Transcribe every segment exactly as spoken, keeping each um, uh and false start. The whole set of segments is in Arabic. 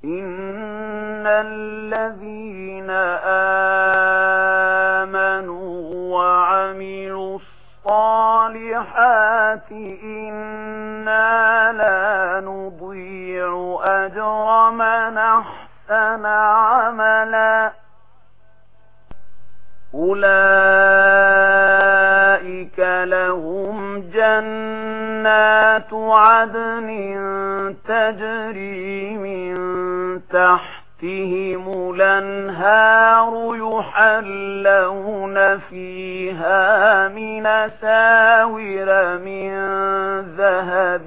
إن الذين آمنوا وعملوا الصالحات إنا لا نضيع أجر من أحسن عملا أولئك لهم جنات عدن تجري من تحتهم الأنهار يحلون فيها من أساور من ذهب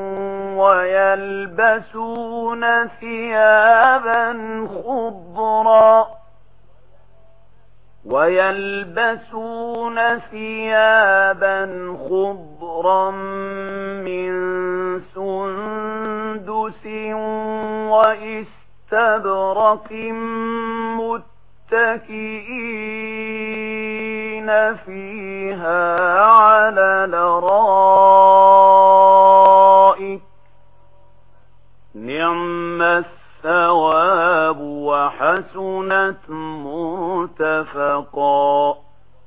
ويلبسون ثيابا خضرا ويلبسون ثيابا خضرا من سندس وإستبرق متكئين فيها على الأرائك نعم الثواب وحسنت مرتفقا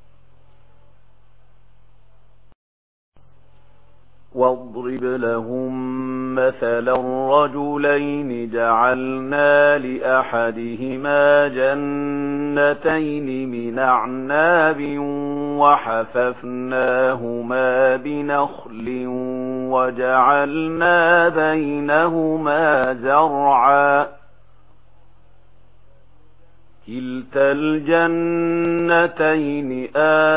واضرب لهم مثلا رجلين جعلنا لأحدهما جنتين من أعناب وحففناهما بنخل وجعلنا بينهما زرعا كلتا الجنتين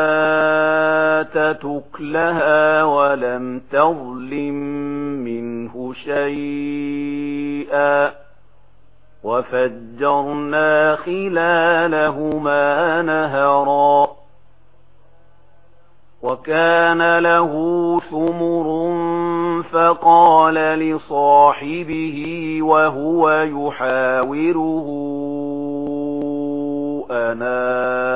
آتت أكلها ولم تظلم منه شيئا وفجرنا خلالهما نهرا وكان له ثمر فقال لصاحبه وهو يحاوره أنا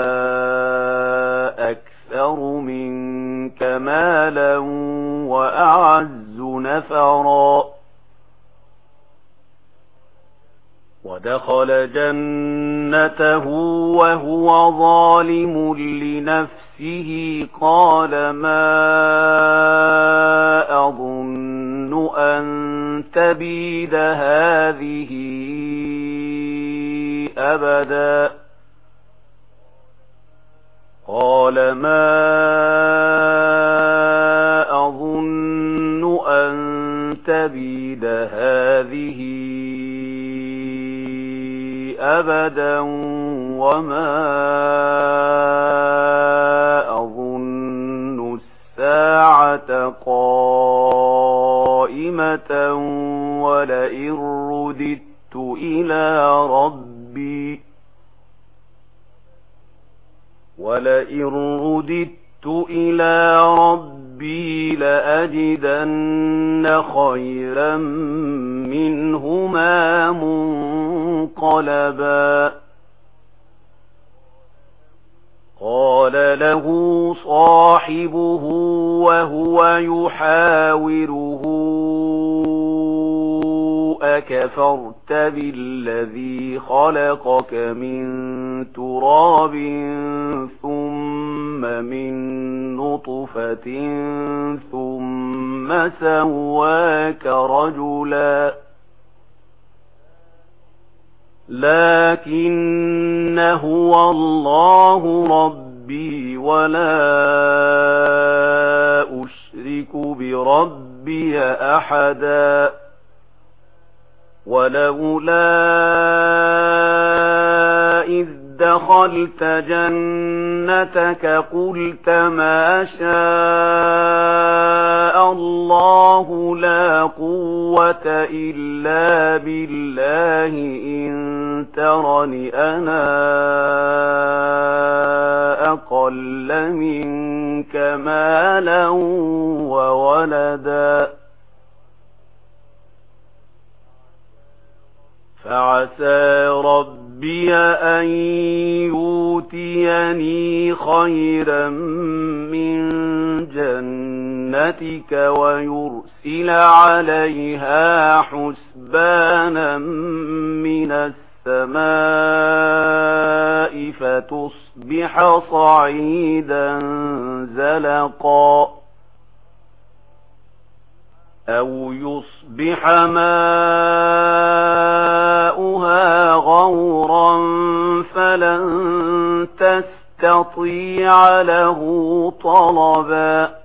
أكثر منك مالا وأعز نفرا ودخل جنته وهو ظالم لنفسه قال ما أظن أن تبيد هذه أبدا قال ما أظن أن تبيد هذه أبدا وما أظن الساعة قائمة ولئن رددت إلى ربي ولئن رددت إلى ربي لأجدن خيرا منهما منقلبا قال له صاحبه وهو يحاوره أكفرت بالذي خلقك من تراب ثم من نطفة ثم سواك رجلا لكن هو الله ربي ولا أشرك بربي أحدا ولولا إذ دخلت جنتك قلت ما شاء الله لا قوة إلا بالله إن ترني أنا أقل منك مالا وولدا فعسى ربي أن يؤتيني خيرا من جنتك ويرسل عليها حسبانا من من السماء فتصبح صعيدا زلقا أو يصبح ماؤها غورا فلن تستطيع له طلبا